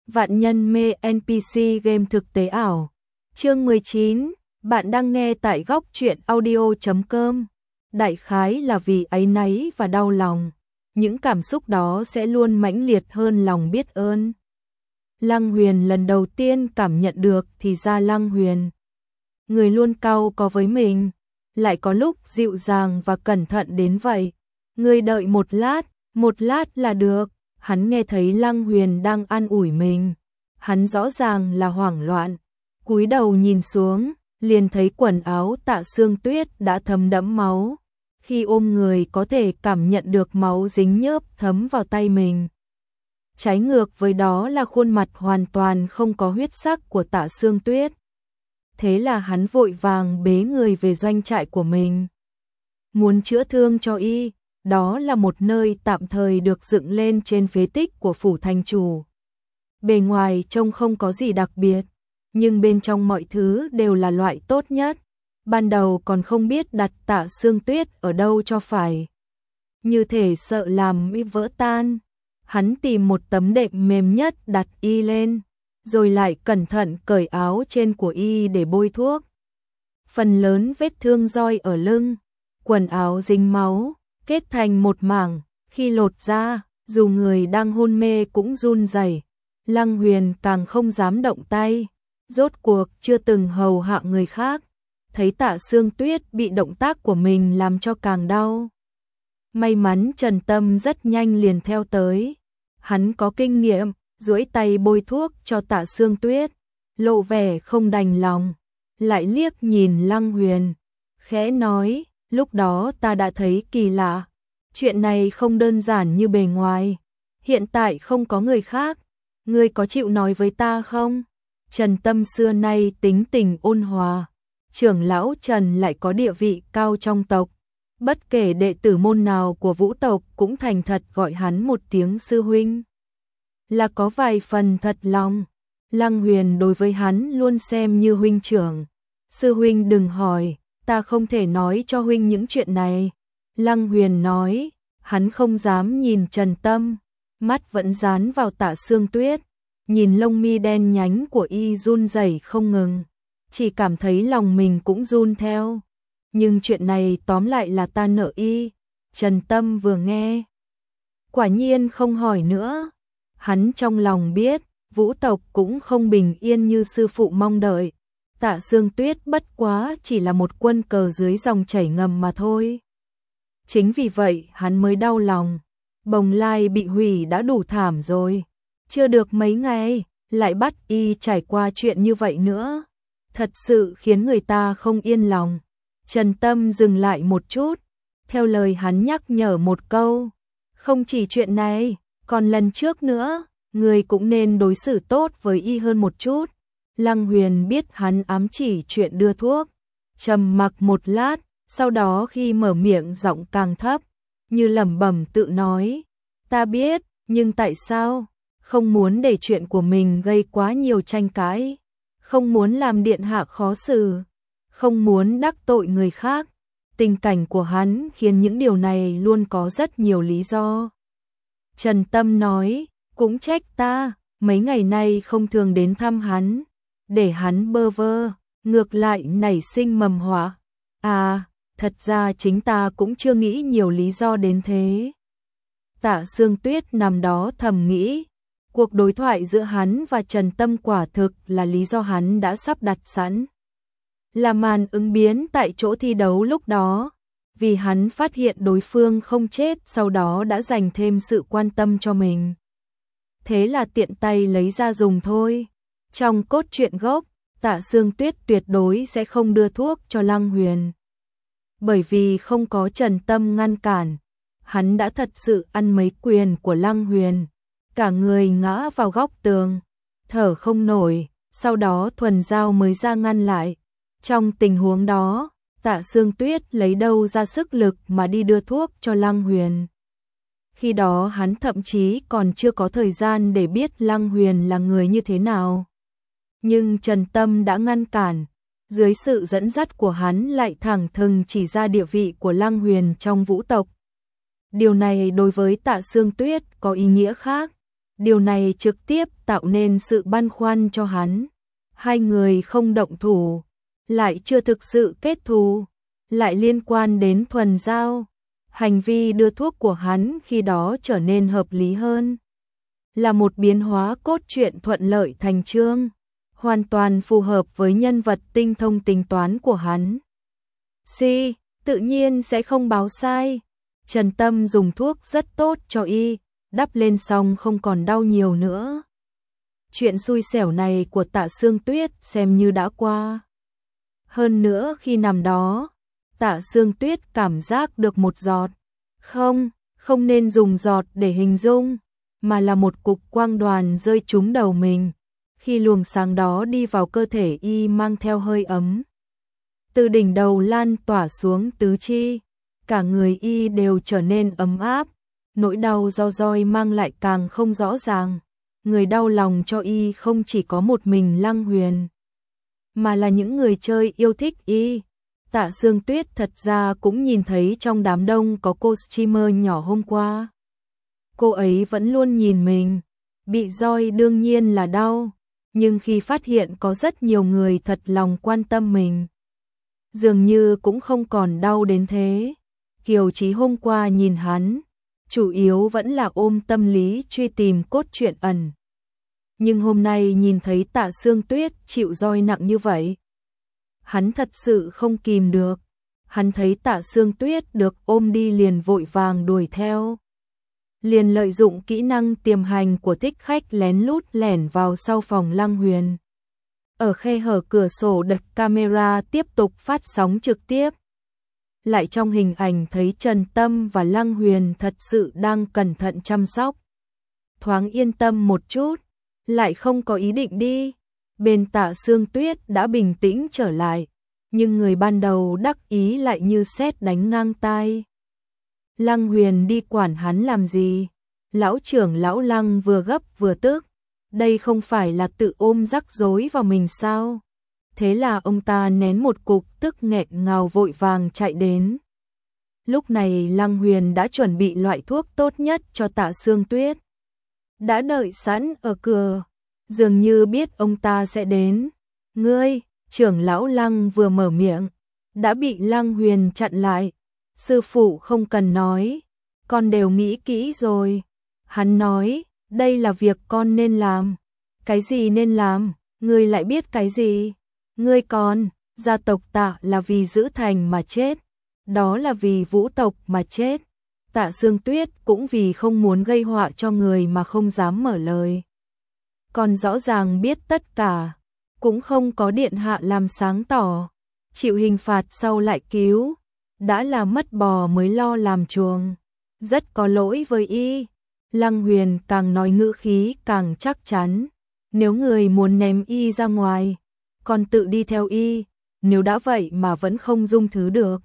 Vạn nhân mê NPC game thực tế ảo. Chương 19, bạn đang nghe tại góc truyện audio.com. Đại khái là vì áy náy và đau lòng, những cảm xúc đó sẽ luôn mãnh liệt hơn lòng biết ơn. Lăng Huyền lần đầu tiên cảm nhận được thì ra Lăng Huyền, người luôn cau có với mình, lại có lúc dịu dàng và cẩn thận đến vậy. Người đợi một lát là được. Hắn nghe thấy Lăng Huyền đang an ủi mình, hắn rõ ràng là hoảng loạn, cúi đầu nhìn xuống, liền thấy quần áo Tạ Sương Tuyết đã thấm đẫm máu. Khi ôm người có thể cảm nhận được máu dính nhớp thấm vào tay mình. Trái ngược với đó là khuôn mặt hoàn toàn không có huyết sắc của Tạ Sương Tuyết. Thế là hắn vội vàng bế người về doanh trại của mình, muốn chữa thương cho y. Đó là một nơi tạm thời được dựng lên trên phế tích của phủ thành chủ. Bề ngoài trông không có gì đặc biệt, nhưng bên trong mọi thứ đều là loại tốt nhất. Ban đầu còn không biết đặt Tạ Sương Tuyết ở đâu cho phải, như thể sợ làm y vỡ tan. Hắn tìm một tấm đệm mềm nhất đặt y lên, rồi lại cẩn thận cởi áo trên của y để bôi thuốc. Phần lớn vết thương roi ở lưng, quần áo dính máu, kết thành một mảng, khi lột ra, dù người đang hôn mê cũng run rẩy. Lăng Huyền càng không dám động tay, rốt cuộc chưa từng hầu hạ người khác, thấy Tạ Sương Tuyết bị động tác của mình làm cho càng đau. May mắn Trần Tâm rất nhanh liền theo tới, hắn có kinh nghiệm, duỗi tay bôi thuốc cho Tạ Sương Tuyết, lộ vẻ không đành lòng, lại liếc nhìn Lăng Huyền, khẽ nói, lúc đó ta đã thấy kỳ lạ, chuyện này không đơn giản như bề ngoài, hiện tại không có người khác, ngươi có chịu nói với ta không? Trần Tâm xưa nay tính tình ôn hòa, trưởng lão Trần lại có địa vị cao trong tộc, bất kể đệ tử môn nào của Vũ tộc cũng thành thật gọi hắn một tiếng sư huynh, là có vài phần thật lòng. Lăng Huyền đối với hắn luôn xem như huynh trưởng. Sư huynh đừng hỏi, ta không thể nói cho huynh những chuyện này. Lăng Huyền nói, hắn không dám nhìn Trần Tâm, mắt vẫn dán vào Tạ Sương Tuyết, nhìn lông mi đen nhánh của y run rẩy không ngừng, chỉ cảm thấy lòng mình cũng run theo. Nhưng chuyện này tóm lại là ta nợ y. Trần Tâm vừa nghe, quả nhiên không hỏi nữa. Hắn trong lòng biết, Vũ tộc cũng không bình yên như sư phụ mong đợi. Tạ Sương Tuyết bất quá chỉ là một quân cờ dưới dòng chảy ngầm mà thôi. Chính vì vậy hắn mới đau lòng. Bồng Lai bị hủy đã đủ thảm rồi, chưa được mấy ngày lại bắt y trải qua chuyện như vậy nữa, thật sự khiến người ta không yên lòng. Trần Tâm dừng lại một chút, theo lời hắn nhắc nhở một câu, không chỉ chuyện này, còn lần trước nữa, người cũng nên đối xử tốt với y hơn một chút. Lăng Huyền biết hắn ám chỉ chuyện đưa thuốc, trầm mặc một lát, sau đó khi mở miệng giọng càng thấp, như lẩm bẩm tự nói, ta biết, nhưng tại sao? Không muốn để chuyện của mình gây quá nhiều tranh cãi, không muốn làm điện hạ khó xử, không muốn đắc tội người khác. Tình cảnh của hắn khiến những điều này luôn có rất nhiều lý do. Trần Tâm nói, cũng trách ta, mấy ngày nay không thường đến thăm hắn, để hắn bơ vơ, ngược lại nảy sinh mầm họa. À, thật ra chính ta cũng chưa nghĩ nhiều lý do đến thế. Tạ Sương Tuyết nằm đó thầm nghĩ, cuộc đối thoại giữa hắn và Trần Tâm quả thực là lý do hắn đã sắp đặt sẵn. Là màn ứng biến tại chỗ thi đấu lúc đó, vì hắn phát hiện đối phương không chết, sau đó đã dành thêm sự quan tâm cho mình. Thế là tiện tay lấy ra dùng thôi. Trong cốt truyện gốc, Tạ Sương Tuyết tuyệt đối sẽ không đưa thuốc cho Lăng Huyền. Bởi vì không có Trần Tâm ngăn cản, hắn đã thật sự ăn mấy quyền của Lăng Huyền, cả người ngã vào góc tường, thở không nổi, sau đó Thuần Giao mới ra ngăn lại. Trong tình huống đó, Tạ Sương Tuyết lấy đâu ra sức lực mà đi đưa thuốc cho Lăng Huyền. Khi đó hắn thậm chí còn chưa có thời gian để biết Lăng Huyền là người như thế nào. Nhưng Trần Tâm đã ngăn cản, dưới sự dẫn dắt của hắn lại thẳng thừng chỉ ra địa vị của Lăng Huyền trong Vũ tộc. Điều này đối với Tạ Sương Tuyết có ý nghĩa khác. Điều này trực tiếp tạo nên sự băn khoăn cho hắn. Hai người không động thủ, lại chưa thực sự kết thù, lại liên quan đến thuần giao. Hành vi đưa thuốc của hắn khi đó trở nên hợp lý hơn. Là một biến hóa cốt truyện thuận lợi thành chương, hoàn toàn phù hợp với nhân vật tinh thông tính toán của hắn. Tự nhiên sẽ không báo sai. Trần Tâm dùng thuốc rất tốt cho y, đắp lên xong không còn đau nhiều nữa. Chuyện xui xẻo này của Tạ Sương Tuyết xem như đã qua. Hơn nữa khi nằm đó, Tạ Sương Tuyết cảm giác được một giọt. Không nên dùng giọt để hình dung, mà là một cục quang đoàn rơi trúng đầu mình. Khi luồng sáng đó đi vào cơ thể y mang theo hơi ấm, từ đỉnh đầu lan tỏa xuống tứ chi, cả người y đều trở nên ấm áp. Nỗi đau do roi mang lại càng không rõ ràng. Người đau lòng cho y không chỉ có một mình Lăng Huyền, mà là những người chơi yêu thích y. Tạ Sương Tuyết thật ra cũng nhìn thấy trong đám đông có cô streamer nhỏ hôm qua. Cô ấy vẫn luôn nhìn mình, bị roi đương nhiên là đau, nhưng khi phát hiện có rất nhiều người thật lòng quan tâm mình, dường như cũng không còn đau đến thế. Kiều Chí hôm qua nhìn hắn, chủ yếu vẫn là ôm tâm lý truy tìm cốt truyện ẩn. Nhưng hôm nay nhìn thấy Tạ Sương Tuyết chịu roi nặng như vậy, hắn thật sự không kìm được. Hắn thấy Tạ Sương Tuyết được ôm đi liền vội vàng đuổi theo. Liền lợi dụng kỹ năng tiềm hành của thích khách lén lút lẻn vào sau phòng Lăng Huyền. Ở khe hở cửa sổ đặt camera tiếp tục phát sóng trực tiếp. Lại trong hình ảnh thấy Trần Tâm và Lăng Huyền thật sự đang cẩn thận chăm sóc. Thoáng yên tâm một chút, lại không có ý định đi. Bên Tạ Sương Tuyết đã bình tĩnh trở lại, nhưng người ban đầu đắc ý lại như sét đánh ngang tai. Lăng Huyền đi quản hắn làm gì? Lão trưởng lão Lăng vừa gấp vừa tức, đây không phải là tự ôm rắc rối vào mình sao? Thế là ông ta nén một cục tức nghẹn ngào vội vàng chạy đến. Lúc này Lăng Huyền đã chuẩn bị loại thuốc tốt nhất cho Tạ Sương Tuyết, đã đợi sẵn ở cửa, dường như biết ông ta sẽ đến. Ngươi, trưởng lão Lăng vừa mở miệng, đã bị Lăng Huyền chặn lại. Sư phụ không cần nói, con đều nghĩ kỹ rồi. Hắn nói, đây là việc con nên làm. Cái gì nên làm, ngươi lại biết cái gì? Ngươi còn, gia tộc Tạ là vì giữ thành mà chết, đó là vì Vũ tộc mà chết. Tạ Sương Tuyết cũng vì không muốn gây họa cho người mà không dám mở lời. Còn rõ ràng biết tất cả, cũng không có điện hạ làm sáng tỏ, chịu hình phạt sau lại cứu, đã là mất bò mới lo làm chuồng, rất có lỗi với y. Lăng Huyền càng nói ngữ khí càng chắc chắn, nếu người muốn ném y ra ngoài, con tự đi theo y, nếu đã vậy mà vẫn không dung thứ được,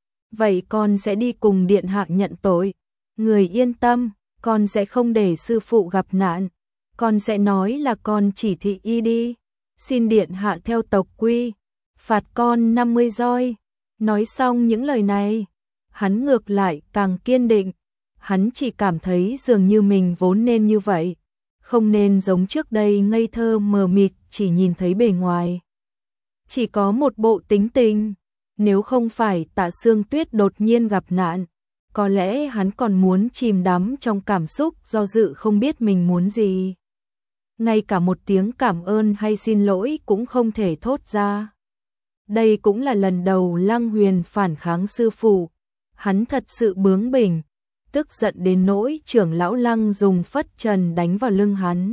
vậy con sẽ đi cùng điện hạ nhận tội. Người yên tâm, con sẽ không để sư phụ gặp nạn, con sẽ nói là con chỉ thị y đi, xin điện hạ theo tộc quy, phạt con 50 roi. Nói xong những lời này, hắn ngược lại càng kiên định, hắn chỉ cảm thấy dường như mình vốn nên như vậy, không nên giống trước đây ngây thơ mờ mịt chỉ nhìn thấy bề ngoài, chỉ có một bộ tính tình. Nếu không phải Tạ Sương Tuyết đột nhiên gặp nạn, có lẽ hắn còn muốn chìm đắm trong cảm xúc do dự không biết mình muốn gì. Ngay cả một tiếng cảm ơn hay xin lỗi cũng không thể thốt ra. Đây cũng là lần đầu Lăng Huyền phản kháng sư phụ, hắn thật sự bướng bỉnh, tức giận đến nỗi trưởng lão Lăng dùng phất trần đánh vào lưng hắn.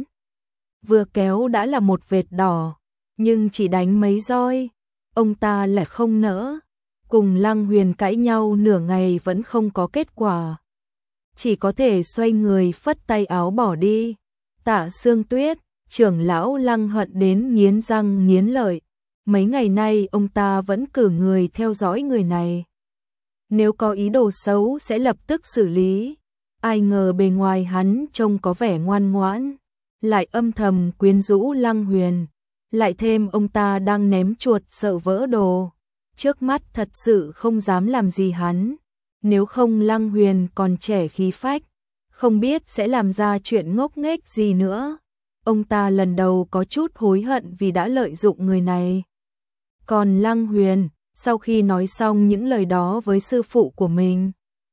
Vừa kéo đã là một vệt đỏ, nhưng chỉ đánh mấy roi, ông ta lại không nỡ. Cùng Lăng Huyền cãi nhau nửa ngày vẫn không có kết quả, chỉ có thể xoay người phất tay áo bỏ đi. Tạ Sương Tuyết, trưởng lão Lăng hận đến nghiến răng nghiến lợi. Mấy ngày nay ông ta vẫn cử người theo dõi người này, nếu có ý đồ xấu sẽ lập tức xử lý. Ai ngờ bề ngoài hắn trông có vẻ ngoan ngoãn, lại âm thầm quyến rũ Lăng Huyền, lại thêm ông ta đang ném chuột sợ vỡ đồ, trước mắt thật sự không dám làm gì hắn. Nếu không Lăng Huyền còn trẻ khí phách, không biết sẽ làm ra chuyện ngốc nghếch gì nữa. Ông ta lần đầu có chút hối hận vì đã lợi dụng người này. Còn Lăng Huyền, sau khi nói xong những lời đó với sư phụ của mình,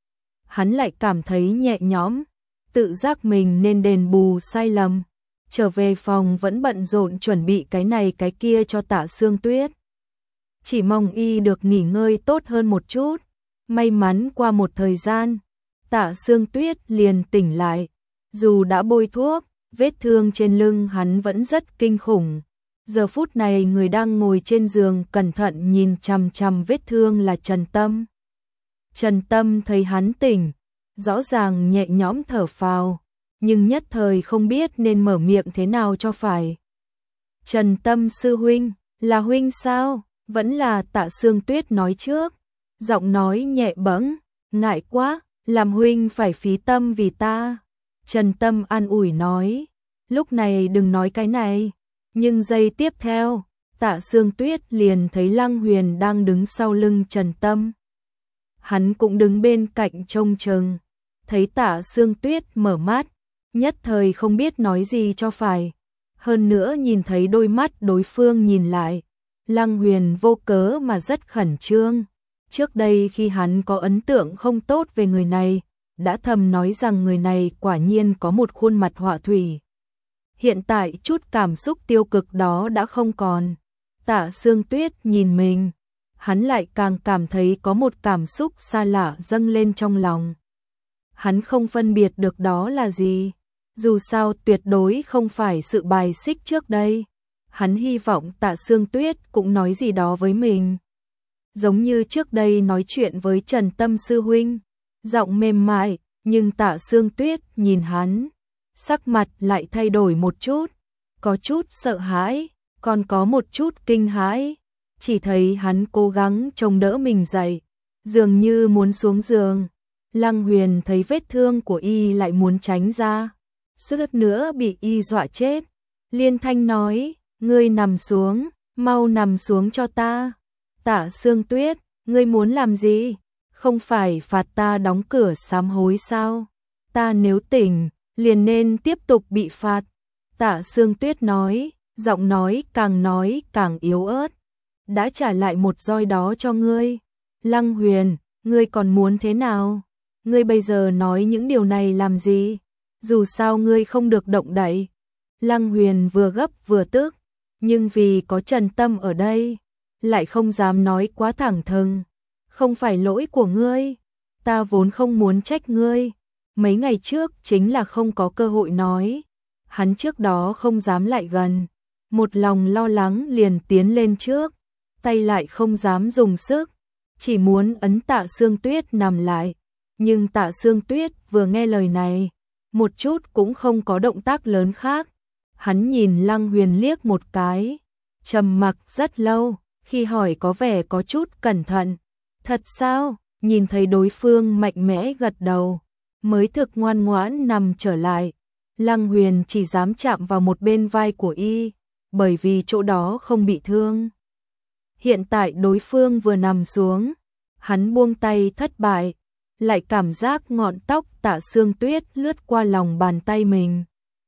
hắn lại cảm thấy nhẹ nhõm, tự giác mình nên đền bù sai lầm. Trở về phòng vẫn bận rộn chuẩn bị cái này cái kia cho Tạ Sương Tuyết. Chỉ mong y được nghỉ ngơi tốt hơn một chút. May mắn qua một thời gian, Tạ Sương Tuyết liền tỉnh lại. Dù đã bôi thuốc, vết thương trên lưng hắn vẫn rất kinh khủng. Giờ phút này người đang ngồi trên giường cẩn thận nhìn chằm chằm vết thương là Trần Tâm. Trần Tâm thấy hắn tỉnh, rõ ràng nhẹ nhõm thở phào, nhưng nhất thời không biết nên mở miệng thế nào cho phải. Trần Tâm sư huynh, là huynh sao? Vẫn là Tạ Sương Tuyết nói trước, giọng nói nhẹ bẫng, ngại quá, làm huynh phải phí tâm vì ta. Trần Tâm an ủi nói, lúc này đừng nói cái này. Nhưng giây tiếp theo, Tạ Sương Tuyết liền thấy Lăng Huyền đang đứng sau lưng Trần Tâm. Hắn cũng đứng bên cạnh trông chừng, thấy Tạ Sương Tuyết mở mắt, nhất thời không biết nói gì cho phải. Hơn nữa nhìn thấy đôi mắt đối phương nhìn lại, Lăng Huyền vô cớ mà rất khẩn trương. Trước đây khi hắn có ấn tượng không tốt về người này, đã thầm nói rằng người này quả nhiên có một khuôn mặt họa thủy. Hiện tại chút cảm xúc tiêu cực đó đã không còn. Tạ Sương Tuyết nhìn mình, hắn lại càng cảm thấy có một cảm xúc xa lạ dâng lên trong lòng. Hắn không phân biệt được đó là gì. Dù sao tuyệt đối không phải sự bài xích trước đây. Hắn hy vọng Tạ Sương Tuyết cũng nói gì đó với mình. Giống như trước đây nói chuyện với Trần Tâm sư huynh, giọng mềm mại, nhưng Tạ Sương Tuyết nhìn hắn, sắc mặt lại thay đổi một chút, có chút sợ hãi, còn có một chút kinh hãi. Chỉ thấy hắn cố gắng chống đỡ mình dậy, dường như muốn xuống giường. Lăng Huyền thấy vết thương của y lại muốn tránh ra, suýt nữa bị y dọa chết. Liên thanh nói, ngươi nằm xuống, mau nằm xuống cho ta. Tạ Sương Tuyết, ngươi muốn làm gì? Không phải phạt ta đóng cửa sám hối sao? Ta nếu tỉnh, liền nên tiếp tục bị phạt. Tạ Sương Tuyết nói, giọng nói càng yếu ớt. Đã trả lại một roi đó cho ngươi. Lăng Huyền, ngươi còn muốn thế nào? Ngươi bây giờ nói những điều này làm gì? Dù sao ngươi không được động đậy. Lăng Huyền vừa gấp vừa tức, nhưng vì có Trần Tâm ở đây, lại không dám nói quá thẳng thừng. Không phải lỗi của ngươi, ta vốn không muốn trách ngươi. Mấy ngày trước chính là không có cơ hội nói. Hắn trước đó không dám lại gần, một lòng lo lắng liền tiến lên trước, tay lại không dám dùng sức, chỉ muốn ấn Tạ Sương Tuyết nằm lại. Nhưng Tạ Sương Tuyết vừa nghe lời này, một chút cũng không có động tác lớn khác. Hắn nhìn Lăng Huyền liếc một cái, trầm mặc rất lâu, khi hỏi có vẻ có chút cẩn thận. Thật sao? Nhìn thấy đối phương mạnh mẽ gật đầu, mới thực ngoan ngoãn nằm trở lại. Lăng Huyền chỉ dám chạm vào một bên vai của y, bởi vì chỗ đó không bị thương. Hiện tại đối phương vừa nằm xuống, hắn buông tay thất bại, lại cảm giác ngọn tóc Tạ Sương Tuyết lướt qua lòng bàn tay mình.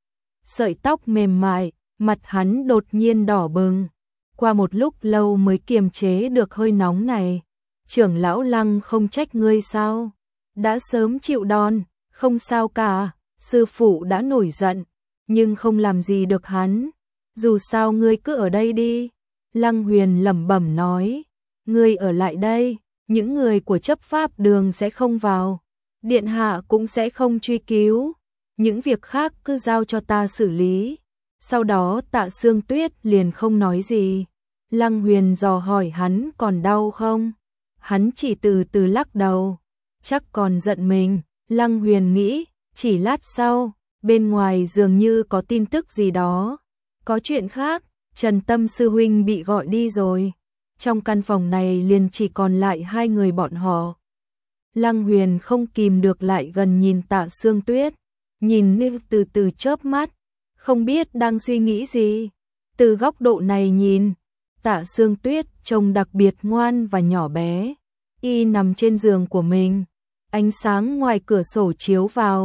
Sợi tóc mềm mại, mặt hắn đột nhiên đỏ bừng. Qua một lúc lâu mới kiềm chế được hơi nóng này. Trưởng lão Lăng không trách ngươi sao? Đã sớm chịu đòn, không sao cả. Sư phụ đã nổi giận, nhưng không làm gì được hắn. Dù sao ngươi cứ ở đây đi. Lăng Huyền lẩm bẩm nói. Ngươi ở lại đây, những người của chấp pháp đường sẽ không vào. Điện hạ cũng sẽ không truy cứu. Những việc khác cứ giao cho ta xử lý. Sau đó Tạ Sương Tuyết liền không nói gì. Lăng Huyền dò hỏi hắn còn đau không? Hắn chỉ từ từ lắc đầu. Chắc còn giận mình. Lăng Huyền nghĩ, chỉ lát sau, bên ngoài dường như có tin tức gì đó. Có chuyện khác, Trần Tâm sư huynh bị gọi đi rồi. Trong căn phòng này liền chỉ còn lại hai người bọn họ. Lăng Huyền không kìm được lại gần nhìn Tạ Sương Tuyết. Nhìn như từ từ chớp mắt, không biết đang suy nghĩ gì. Từ góc độ này nhìn, Tạ Sương Tuyết trông đặc biệt ngoan và nhỏ bé. Y nằm trên giường của mình, ánh sáng ngoài cửa sổ chiếu vào,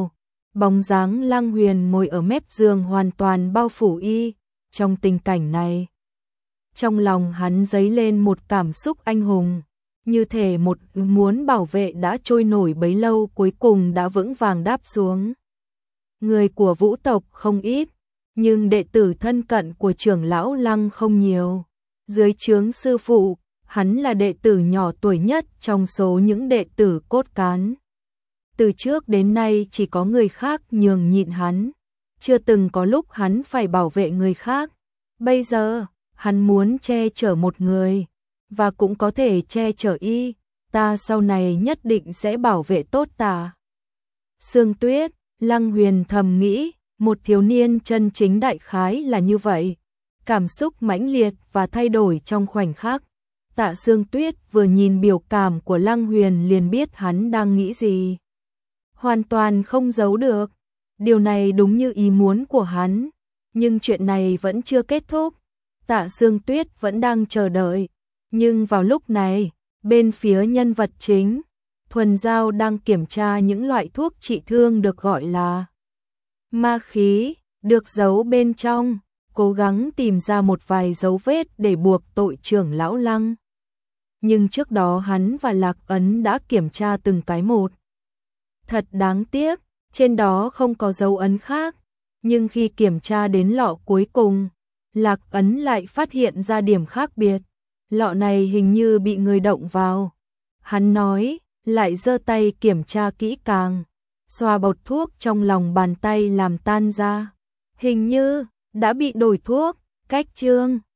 bóng dáng Lăng Huyền ngồi ở mép giường hoàn toàn bao phủ y. Trong tình cảnh này, trong lòng hắn dấy lên một cảm xúc anh hùng, như thể một muốn bảo vệ đã trôi nổi bấy lâu cuối cùng đã vững vàng đáp xuống. Người của Vũ tộc không ít, nhưng đệ tử thân cận của trưởng lão Lăng không nhiều. Dưới trướng sư phụ, hắn là đệ tử nhỏ tuổi nhất trong số những đệ tử cốt cán. Từ trước đến nay chỉ có người khác nhường nhịn hắn, chưa từng có lúc hắn phải bảo vệ người khác. Bây giờ, hắn muốn che chở một người, và cũng có thể che chở y. Ta sau này nhất định sẽ bảo vệ tốt ta. Sương Tuyết, Lăng Huyền thầm nghĩ, một thiếu niên chân chính đại khái là như vậy. Cảm xúc mãnh liệt và thay đổi trong khoảnh khắc. Tạ Sương Tuyết vừa nhìn biểu cảm của Lăng Huyền liền biết hắn đang nghĩ gì. Hoàn toàn không giấu được. Điều này đúng như ý muốn của hắn. Nhưng chuyện này vẫn chưa kết thúc. Tạ Sương Tuyết vẫn đang chờ đợi. Nhưng vào lúc này, bên phía nhân vật chính, Thuần Giao đang kiểm tra những loại thuốc trị thương được gọi là ma khí, được giấu bên trong, cố gắng tìm ra một vài dấu vết để buộc tội trưởng lão Lăng. Nhưng trước đó hắn và Lạc Ấn đã kiểm tra từng cái một. Thật đáng tiếc, trên đó không có dấu ấn khác, nhưng khi kiểm tra đến lọ cuối cùng, Lạc Ấn lại phát hiện ra điểm khác biệt. Lọ này hình như bị người động vào. Hắn nói, lại giơ tay kiểm tra kỹ càng, xoa bột thuốc trong lòng bàn tay làm tan ra. Hình như đã bị đổi thuốc, cách chương